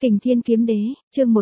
Kình Thiên Kiếm Đế, chương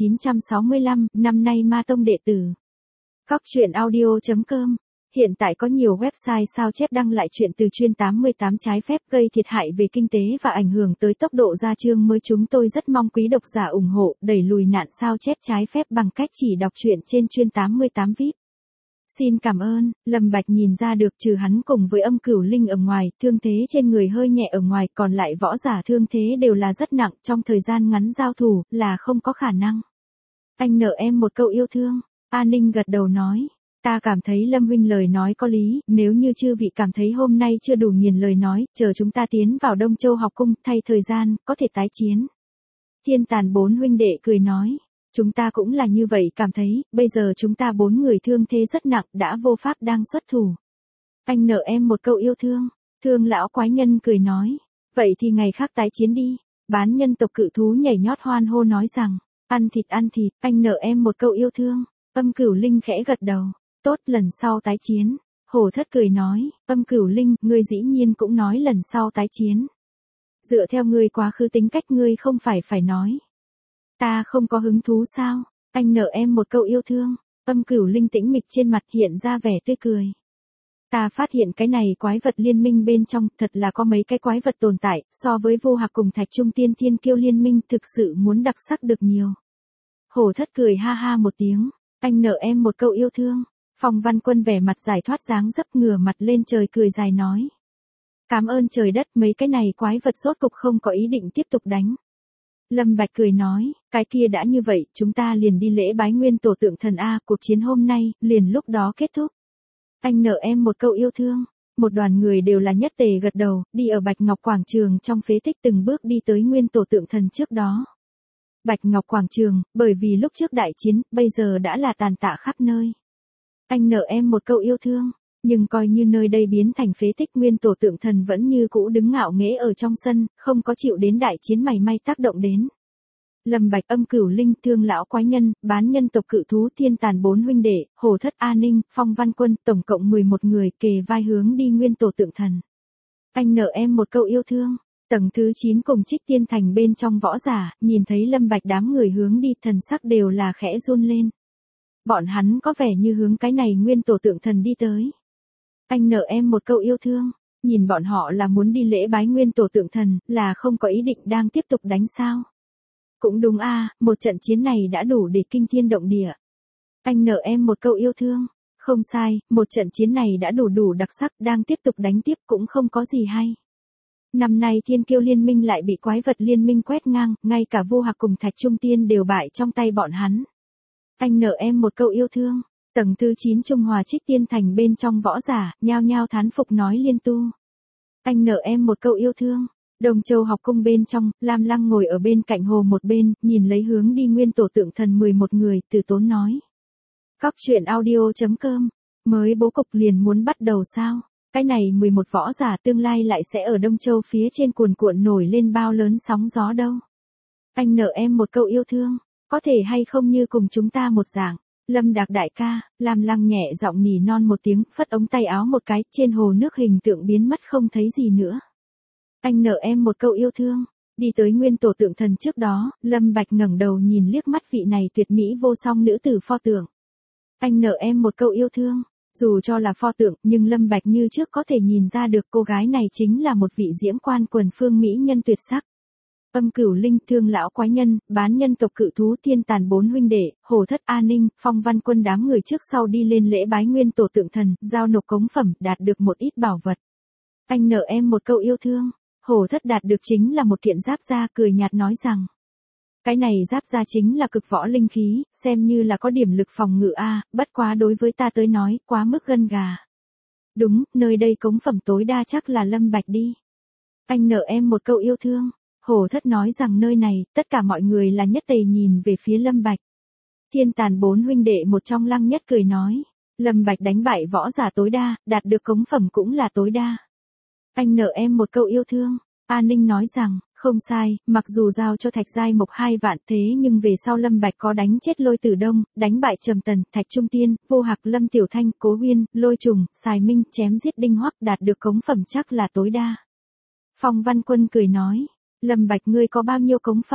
1965, năm nay Ma Tông đệ tử. Cóc truyện audio.com. Hiện tại có nhiều website sao chép đăng lại chuyện từ chuyên 88 trái phép gây thiệt hại về kinh tế và ảnh hưởng tới tốc độ ra chương mới. Chúng tôi rất mong quý độc giả ủng hộ, đẩy lùi nạn sao chép trái phép bằng cách chỉ đọc truyện trên chuyên 88 VIP. Xin cảm ơn. Lâm Bạch nhìn ra được trừ hắn cùng với Âm Cửu Linh ở ngoài, thương thế trên người hơi nhẹ ở ngoài, còn lại võ giả thương thế đều là rất nặng, trong thời gian ngắn giao thủ, là không có khả năng. Anh nợ em một câu yêu thương. A Ninh gật đầu nói. Ta cảm thấy Lâm huynh lời nói có lý, nếu như chư vị cảm thấy hôm nay chưa đủ nghiền lời nói, chờ chúng ta tiến vào Đông Châu học cung, thay thời gian, có thể tái chiến. Thiên Tàn bốn huynh đệ cười nói. Chúng ta cũng là như vậy cảm thấy, bây giờ chúng ta 4 người thương thế rất nặng, đã vô pháp đang xuất thủ. Anh nợ em một câu yêu thương. Thương lão quái nhân cười nói. Vậy thì ngày khác tái chiến đi. Bán nhân tộc cự thú nhảy nhót hoan hô nói rằng. Ăn thịt, anh nợ em một câu yêu thương. Âm Cửu Linh khẽ gật đầu. Tốt, lần sau tái chiến. Hổ Thất cười nói. Âm Cửu Linh, ngươi dĩ nhiên cũng nói lần sau tái chiến. Dựa theo ngươi quá khứ tính cách, ngươi không phải nói. Ta không có hứng thú sao? Anh nợ em một câu yêu thương. Âm Cửu Linh tĩnh mịch trên mặt hiện ra vẻ tươi cười. Ta phát hiện cái này quái vật liên minh bên trong, thật là có mấy cái quái vật tồn tại, so với Vô Hạc cùng Thạch Trung Tiên Thiên Kiêu liên minh thực sự muốn đặc sắc được nhiều. Hổ Thất cười ha ha một tiếng. Anh nợ em một câu yêu thương. Phong Văn Quân vẻ mặt giải thoát dáng dấp ngửa mặt lên trời cười dài nói. Cảm ơn trời đất, mấy cái này quái vật rốt cục không có ý định tiếp tục đánh. Lâm Bạch cười nói, cái kia đã như vậy, chúng ta liền đi lễ bái nguyên tổ tượng thần A, cuộc chiến hôm nay, liền lúc đó kết thúc. Anh nợ em một câu yêu thương. Một đoàn người đều là nhất tề gật đầu, đi ở Bạch Ngọc Quảng Trường trong phế tích từng bước đi tới nguyên tổ tượng thần trước đó. Bạch Ngọc Quảng Trường, bởi vì lúc trước đại chiến, bây giờ đã là tàn tạ khắp nơi. Anh nợ em một câu yêu thương. Nhưng coi như nơi đây biến thành phế tích, nguyên tổ tượng thần vẫn như cũ đứng ngạo nghễ ở trong sân, không có chịu đến đại chiến mảy may tác động đến. Lâm Bạch, Âm Cửu Linh, Thương lão quái nhân, bán nhân tộc cự thú, Thiên Tàn bốn huynh đệ, Hổ Thất, A Ninh, Phong Văn Quân, tổng cộng 11 người kề vai hướng đi nguyên tổ tượng thần. Anh nợ em một câu yêu thương. Tầng thứ 9 cùng Trích Tiên Thành bên trong võ giả, nhìn thấy Lâm Bạch đám người hướng đi, thần sắc đều là khẽ run lên. Bọn hắn có vẻ như hướng cái này nguyên tổ tượng thần đi tới. Anh nợ em một câu yêu thương. Nhìn bọn họ là muốn đi lễ bái nguyên tổ tượng thần, là không có ý định đang tiếp tục đánh sao. Cũng đúng a, một trận chiến này đã đủ để kinh thiên động địa. Anh nợ em một câu yêu thương. Không sai, một trận chiến này đã đủ đặc sắc, đang tiếp tục đánh tiếp cũng không có gì hay. Năm nay Thiên Kiêu liên minh lại bị quái vật liên minh quét ngang, ngay cả Vô Hạc cùng Thạch Trung Tiên đều bại trong tay bọn hắn. Anh nợ em một câu yêu thương. Tầng thứ 9 Trung Hòa Trích Tiên Thành bên trong võ giả, nhao nhao thán phục nói liên tu. Anh nợ em một câu yêu thương. Đồng Châu học cung bên trong, Lam Lăng ngồi ở bên cạnh hồ một bên, nhìn lấy hướng đi nguyên tổ tượng thần 11 người, từ tốn nói. Cóc truyện audio.com. Mới bố cục liền muốn bắt đầu sao? Cái này 11 võ giả tương lai lại sẽ ở Đông Châu phía trên cuồn cuộn nổi lên bao lớn sóng gió đâu. Anh nợ em một câu yêu thương. Có thể hay không như cùng chúng ta một dạng. Lâm Đạc đại ca, Lam Lăng nhẹ giọng nỉ non một tiếng, phất ống tay áo một cái, trên hồ nước hình tượng biến mất không thấy gì nữa. Anh nợ em một câu yêu thương. Đi tới nguyên tổ tượng thần trước đó, Lâm Bạch ngẩng đầu nhìn liếc mắt vị này tuyệt mỹ vô song nữ tử pho tượng. Anh nợ em một câu yêu thương. Dù cho là pho tượng, nhưng Lâm Bạch như trước có thể nhìn ra được cô gái này chính là một vị diễm quan quần phương mỹ nhân tuyệt sắc. Âm Cửu Linh, Thương lão quái nhân, bán nhân tộc cự thú, Thiên Tàn bốn huynh đệ, Hổ Thất, A Ninh, Phong Văn Quân đám người trước sau đi lên lễ bái nguyên tổ tượng thần, giao nộp cống phẩm, đạt được một ít bảo vật. Anh nợ em một câu yêu thương. Hổ Thất đạt được chính là một kiện giáp da, cười nhạt nói rằng. Cái này giáp da chính là cực võ linh khí, xem như là có điểm lực phòng ngự a, bất quá đối với ta tới nói, quá mức gân gà. Đúng, nơi đây cống phẩm tối đa chắc là Lâm Bạch đi. Anh nợ em một câu yêu thương. Hổ Thất nói rằng nơi này, tất cả mọi người là nhất tề nhìn về phía Lâm Bạch. Thiên Tàn bốn huynh đệ một trong Lăng Nhất cười nói. Lâm Bạch đánh bại võ giả tối đa, đạt được cống phẩm cũng là tối đa. Anh nợ em một câu yêu thương. A Ninh nói rằng, không sai, mặc dù giao cho Thạch Giai Mộc 2 vạn thế nhưng về sau Lâm Bạch có đánh chết Lôi Tử Đông, đánh bại Trầm Tần, Thạch Trung Tiên, Vô Hạc, Lâm Tiểu Thanh, Cố Uyên, Lôi Trùng, Sài Minh, chém giết Đinh Hoắc, đạt được cống phẩm chắc là tối đa. Phong Văn Quân cười nói. Lâm Bạch ngươi có bao nhiêu cống phẩm?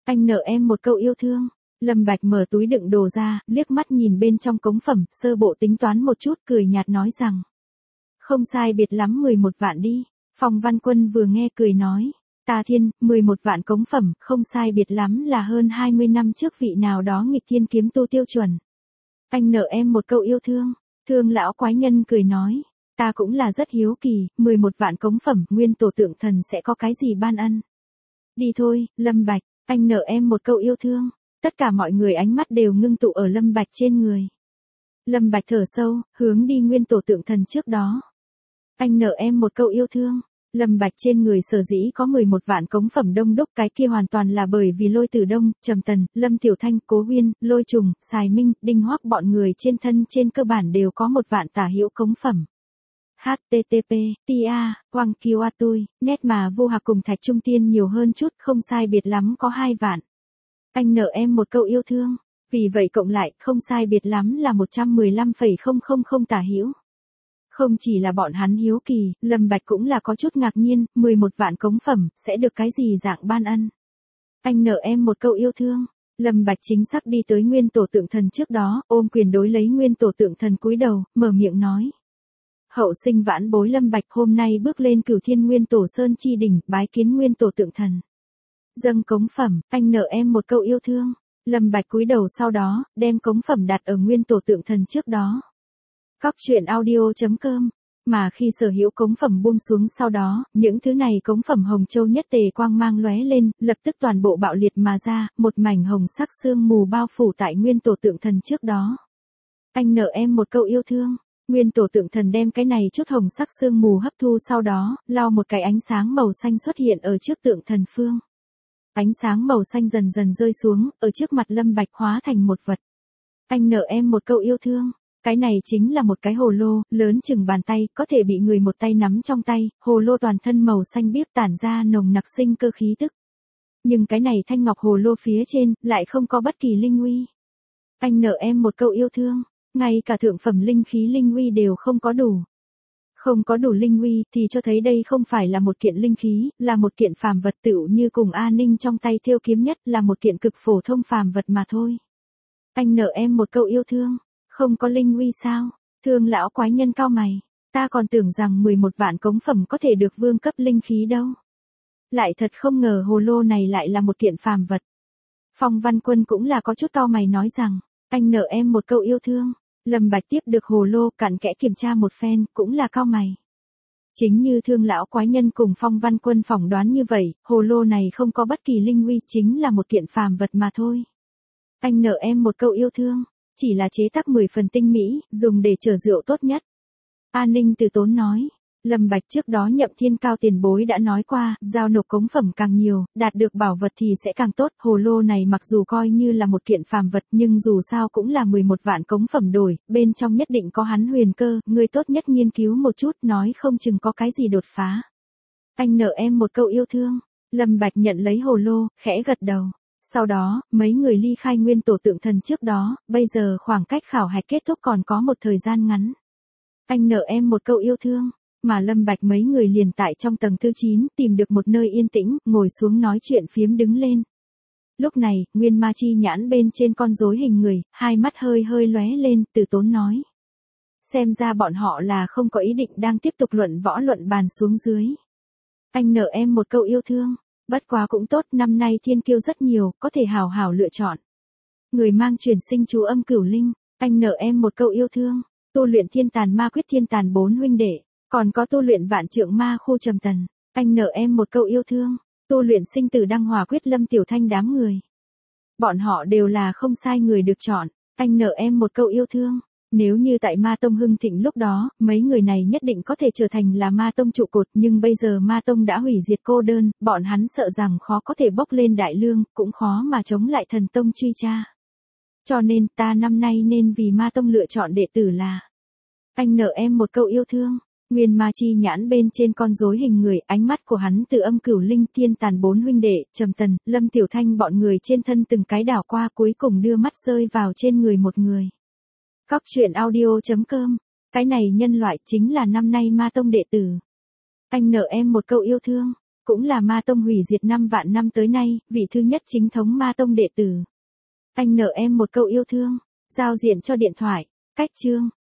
Anh nợ em một câu yêu thương. Lâm Bạch mở túi đựng đồ ra, liếc mắt nhìn bên trong cống phẩm, sơ bộ tính toán một chút, cười nhạt nói rằng. Không sai biệt lắm 11 vạn đi. Phong Văn Quân vừa nghe cười nói. Ta thiên, 11 vạn cống phẩm, không sai biệt lắm là hơn 20 năm trước vị nào đó nghịch thiên kiếm tu tiêu chuẩn. Anh nợ em một câu yêu thương. Thương lão quái nhân cười nói. Ta cũng là rất hiếu kỳ, 11 vạn cống phẩm, nguyên tổ tượng thần sẽ có cái gì ban ân. Đi thôi, Lâm Bạch, anh nợ em một câu yêu thương. Tất cả mọi người ánh mắt đều ngưng tụ ở Lâm Bạch trên người. Lâm Bạch thở sâu, hướng đi nguyên tổ tượng thần trước đó. Anh nợ em một câu yêu thương. Lâm Bạch trên người sở dĩ có 11 vạn cống phẩm đông đúc, cái kia hoàn toàn là bởi vì Lôi Tử Đông, Trầm Tần, Lâm Tiểu Thanh, Cố Huyên, Lôi Trùng, Sài Minh, Đinh Hoắc bọn người trên thân trên cơ bản đều có 1 vạn tả hữu cống phẩm. HTTP, tia, Quang Kiêu A Tui, nét mà Vô Hạc cùng Thạch Trung Tiên nhiều hơn chút, không sai biệt lắm có 2 vạn. Anh nợ em một câu yêu thương, vì vậy cộng lại, không sai biệt lắm là 115,000 tả hữu. Không chỉ là bọn hắn hiếu kỳ, Lâm Bạch cũng là có chút ngạc nhiên, 11 vạn cống phẩm, sẽ được cái gì dạng ban ân. Anh nợ em một câu yêu thương. Lâm Bạch chính xác đi tới nguyên tổ tượng thần trước đó, ôm quyền đối lấy nguyên tổ tượng thần cúi đầu, mở miệng nói. Hậu sinh vãn bối Lâm Bạch hôm nay bước lên Cửu Thiên Nguyên Tổ Sơn chi đỉnh, bái kiến nguyên tổ tượng thần. Dâng cống phẩm, anh nợ em một câu yêu thương. Lâm Bạch cúi đầu sau đó, đem cống phẩm đặt ở nguyên tổ tượng thần trước đó. Cóc truyện audio.com. Mà khi sở hữu cống phẩm buông xuống sau đó, những thứ này cống phẩm hồng châu nhất tề quang mang lóe lên, lập tức toàn bộ bạo liệt mà ra, một mảnh hồng sắc sương mù bao phủ tại nguyên tổ tượng thần trước đó. Anh nợ em một câu yêu thương. Nguyên tổ tượng thần đem cái này chút hồng sắc sương mù hấp thu sau đó, lao một cái ánh sáng màu xanh xuất hiện ở trước tượng thần phương. Ánh sáng màu xanh dần dần rơi xuống, ở trước mặt Lâm Bạch hóa thành một vật. Anh nợ em một câu yêu thương. Cái này chính là một cái hồ lô, lớn chừng bàn tay, có thể bị người một tay nắm trong tay, hồ lô toàn thân màu xanh biếc tản ra nồng nặc sinh cơ khí tức. Nhưng cái này thanh ngọc hồ lô phía trên, lại không có bất kỳ linh uy. Anh nợ em một câu yêu thương, ngay cả thượng phẩm linh khí linh uy đều không có đủ. Không có đủ linh uy thì cho thấy đây không phải là một kiện linh khí, là một kiện phàm vật tựu như cùng A Ninh trong tay thêu kiếm nhất là một kiện cực phổ thông phàm vật mà thôi. Anh nợ em một câu yêu thương. Không có linh uy sao? Thương lão quái nhân cao mày. Ta còn tưởng rằng 11 vạn cống phẩm có thể được vương cấp linh khí đâu. Lại thật không ngờ hồ lô này lại là một kiện phàm vật. Phong Văn Quân cũng là có chút cao mày nói rằng, anh nợ em một câu yêu thương. Lâm Bạch tiếp được hồ lô cặn kẽ kiểm tra một phen, cũng là cao mày. Chính như thương lão quái nhân cùng Phong Văn Quân phỏng đoán như vậy, hồ lô này không có bất kỳ linh uy, chính là một kiện phàm vật mà thôi. Anh nợ em một câu yêu thương. Chỉ là chế tác 10 phần tinh mỹ, dùng để chở rượu tốt nhất. An Ninh từ tốn nói. Lâm Bạch trước đó Nhậm Thiên Cao tiền bối đã nói qua, giao nộp cống phẩm càng nhiều, đạt được bảo vật thì sẽ càng tốt. Hồ lô này mặc dù coi như là một kiện phàm vật nhưng dù sao cũng là 11 vạn cống phẩm đổi, bên trong nhất định có hắn huyền cơ, người tốt nhất nghiên cứu một chút, nói không chừng có cái gì đột phá. Anh nợ em một câu yêu thương. Lâm Bạch nhận lấy hồ lô, khẽ gật đầu. Sau đó, mấy người ly khai nguyên tổ tượng thần trước đó, bây giờ khoảng cách khảo hạch kết thúc còn có một thời gian ngắn. Anh nợ em một câu yêu thương, mà Lâm Bạch mấy người liền tại trong tầng thứ 9 tìm được một nơi yên tĩnh, ngồi xuống nói chuyện phiếm đứng lên. Lúc này, Nguyên Ma Chi nhãn bên trên con rối hình người, hai mắt hơi hơi lóe lên, từ tốn nói. Xem ra bọn họ là không có ý định đang tiếp tục luận võ luận bàn xuống dưới. Anh nợ em một câu yêu thương. Bất quá cũng tốt, năm nay thiên kiêu rất nhiều, có thể hào hào lựa chọn. Người mang truyền sinh chú âm cửu linh, anh nợ em một câu yêu thương. Tu luyện thiên tàn ma quyết thiên tàn 4 huynh đệ, còn có tu luyện vạn trượng ma khu Trầm Tần, anh nợ em một câu yêu thương. Tu luyện sinh tử đăng hòa quyết Lâm Tiểu Thanh đám người. Bọn họ đều là không sai người được chọn, anh nợ em một câu yêu thương. Nếu như tại Ma Tông hưng thịnh lúc đó, mấy người này nhất định có thể trở thành là Ma Tông trụ cột, nhưng bây giờ Ma Tông đã hủy diệt cô đơn, bọn hắn sợ rằng khó có thể bốc lên đại lương, cũng khó mà chống lại thần tông truy tra. Cho nên ta năm nay nên vì Ma Tông lựa chọn đệ tử là. Anh nợ em một câu yêu thương. Nguyên Ma Chi nhãn bên trên con rối hình người, ánh mắt của hắn từ âm cửu linh thiên tàn 4 huynh đệ, Trầm Tần, Lâm Tiểu Thanh bọn người trên thân từng cái đảo qua cuối cùng đưa mắt rơi vào trên người một người. Cóc truyện audio.com. Cái này nhân loại chính là năm nay Ma Tông đệ tử. Anh nợ em một câu yêu thương. cũng là Ma Tông hủy diệt 5 vạn năm tới nay, vị thứ nhất chính thống Ma Tông đệ tử. Anh nợ em một câu yêu thương, giao diện cho điện thoại, cách chương.